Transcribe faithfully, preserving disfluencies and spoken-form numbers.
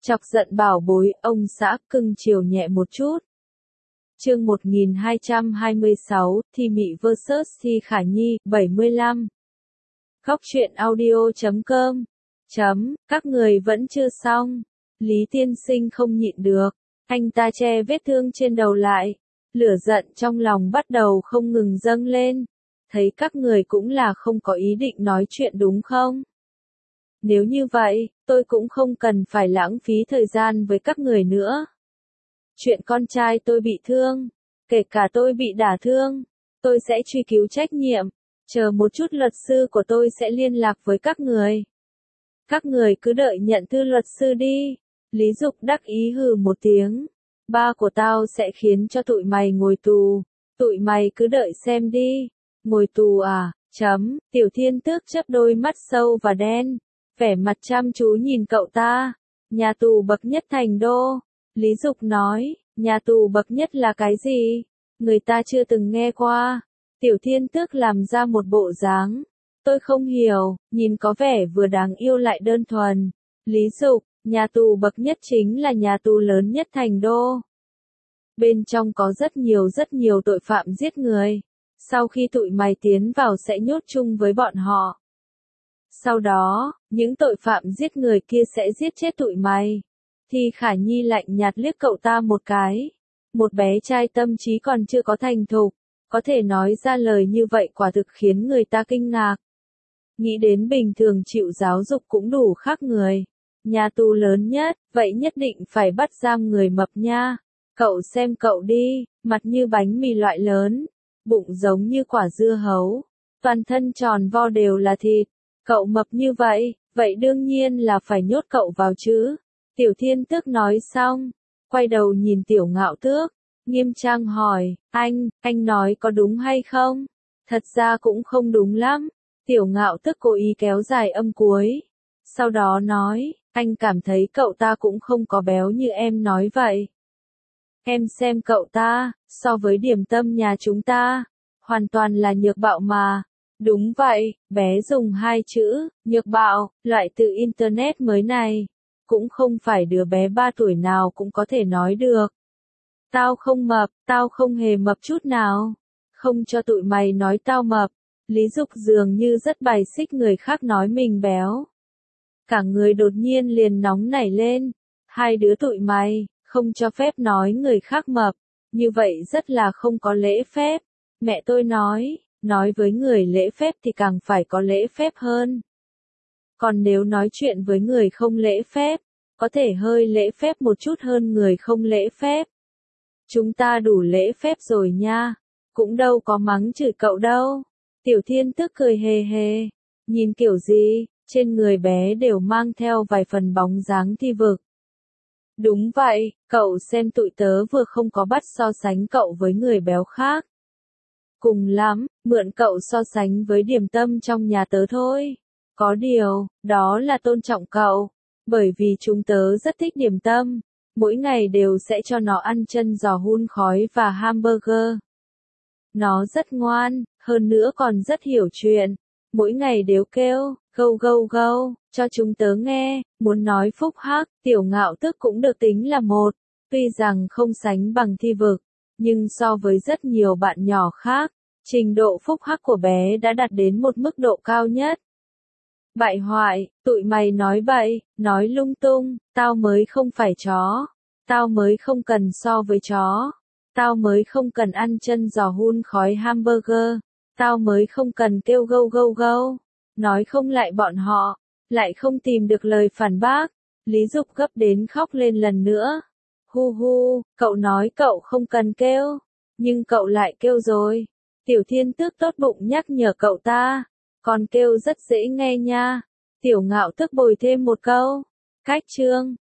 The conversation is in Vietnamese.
Chọc giận bảo bối, ông xã cưng chiều nhẹ một chút. Chương một nghìn hai trăm hai mươi sáu, Thi Mị versus Thi Khả Nhi, bảy mươi lăm. Góc truyện audio chấm com. Chấm, các người vẫn chưa xong. Lý tiên sinh không nhịn được. Anh ta che vết thương trên đầu lại. Lửa giận trong lòng bắt đầu không ngừng dâng lên. Thấy các người cũng là không có ý định nói chuyện đúng không? Nếu như vậy, tôi cũng không cần phải lãng phí thời gian với các người nữa. Chuyện con trai tôi bị thương, kể cả tôi bị đả thương, tôi sẽ truy cứu trách nhiệm. Chờ một chút luật sư của tôi sẽ liên lạc với các người. Các người cứ đợi nhận thư luật sư đi. Lý Dục đắc ý hừ một tiếng. Ba của tao sẽ khiến cho tụi mày ngồi tù. Tụi mày cứ đợi xem đi. Ngồi tù à? Chấm, Tiểu Thiên Tước chớp đôi mắt sâu và đen. Vẻ mặt chăm chú nhìn cậu ta. Nhà tù bậc nhất thành đô. Lý Dục nói, nhà tù bậc nhất là cái gì? Người ta chưa từng nghe qua. Tiểu Thiên Tước làm ra một bộ dáng. Tôi không hiểu, nhìn có vẻ vừa đáng yêu lại đơn thuần. Lý Dục, nhà tù bậc nhất chính là nhà tù lớn nhất thành đô. Bên trong có rất nhiều rất nhiều tội phạm giết người. Sau khi tụi mày tiến vào sẽ nhốt chung với bọn họ. Sau đó, những tội phạm giết người kia sẽ giết chết tụi mày. Thì Khả Nhi lạnh nhạt liếc cậu ta một cái. Một bé trai tâm trí còn chưa có thành thục, có thể nói ra lời như vậy quả thực khiến người ta kinh ngạc. Nghĩ đến bình thường chịu giáo dục cũng đủ khác người. Nhà tù lớn nhất, vậy nhất định phải bắt giam người mập nha. Cậu xem cậu đi, mặt như bánh mì loại lớn, bụng giống như quả dưa hấu, toàn thân tròn vo đều là thịt. Cậu mập như vậy, vậy đương nhiên là phải nhốt cậu vào chứ. Tiểu Thiên Tước nói xong, quay đầu nhìn Tiểu Ngạo Tước, nghiêm trang hỏi, anh, anh nói có đúng hay không? Thật ra cũng không đúng lắm. Tiểu Ngạo Tước cố ý kéo dài âm cuối. Sau đó nói, anh cảm thấy cậu ta cũng không có béo như em nói vậy. Em xem cậu ta, so với Điểm Tâm nhà chúng ta, hoàn toàn là nhược bạo mà. Đúng vậy, bé dùng hai chữ, nhược bạo, loại từ Internet mới này. Cũng không phải đứa bé ba tuổi nào cũng có thể nói được. Tao không mập, tao không hề mập chút nào. Không cho tụi mày nói tao mập. Lý Dục dường như rất bài xích người khác nói mình béo. Cả người đột nhiên liền nóng nảy lên. Hai đứa tụi mày, không cho phép nói người khác mập. Như vậy rất là không có lễ phép. Mẹ tôi nói, nói với người lễ phép thì càng phải có lễ phép hơn. Còn nếu nói chuyện với người không lễ phép, có thể hơi lễ phép một chút hơn người không lễ phép. Chúng ta đủ lễ phép rồi nha, cũng đâu có mắng chửi cậu đâu. Tiểu Thiên Tước cười hề hề, nhìn kiểu gì, trên người bé đều mang theo vài phần bóng dáng thi vực. Đúng vậy, cậu xem tụi tớ vừa không có bắt so sánh cậu với người béo khác. Cùng lắm, mượn cậu so sánh với Điểm Tâm trong nhà tớ thôi. Có điều, đó là tôn trọng cậu, bởi vì chúng tớ rất thích Điểm Tâm, mỗi ngày đều sẽ cho nó ăn chân giò hun khói và hamburger. Nó rất ngoan, hơn nữa còn rất hiểu chuyện, mỗi ngày đều kêu, gâu gâu gâu, cho chúng tớ nghe. Muốn nói phúc hắc, Tiểu Ngạo Tước cũng được tính là một, tuy rằng không sánh bằng Thi Vực, nhưng so với rất nhiều bạn nhỏ khác, trình độ phúc hắc của bé đã đạt đến một mức độ cao nhất. Bại hoại, tụi mày nói bậy, nói lung tung, tao mới không phải chó, tao mới không cần so với chó, tao mới không cần ăn chân giò hun khói hamburger, tao mới không cần kêu gâu gâu gâu. Nói không lại bọn họ, lại không tìm được lời phản bác. Lý Dục gấp đến khóc lên lần nữa. Hu hu, cậu nói cậu không cần kêu, nhưng cậu lại kêu rồi. Tiểu Thiên Tước tốt bụng nhắc nhở cậu ta, còn kêu rất dễ nghe nha. Tiểu Ngạo Tước bồi thêm một câu. Cách chương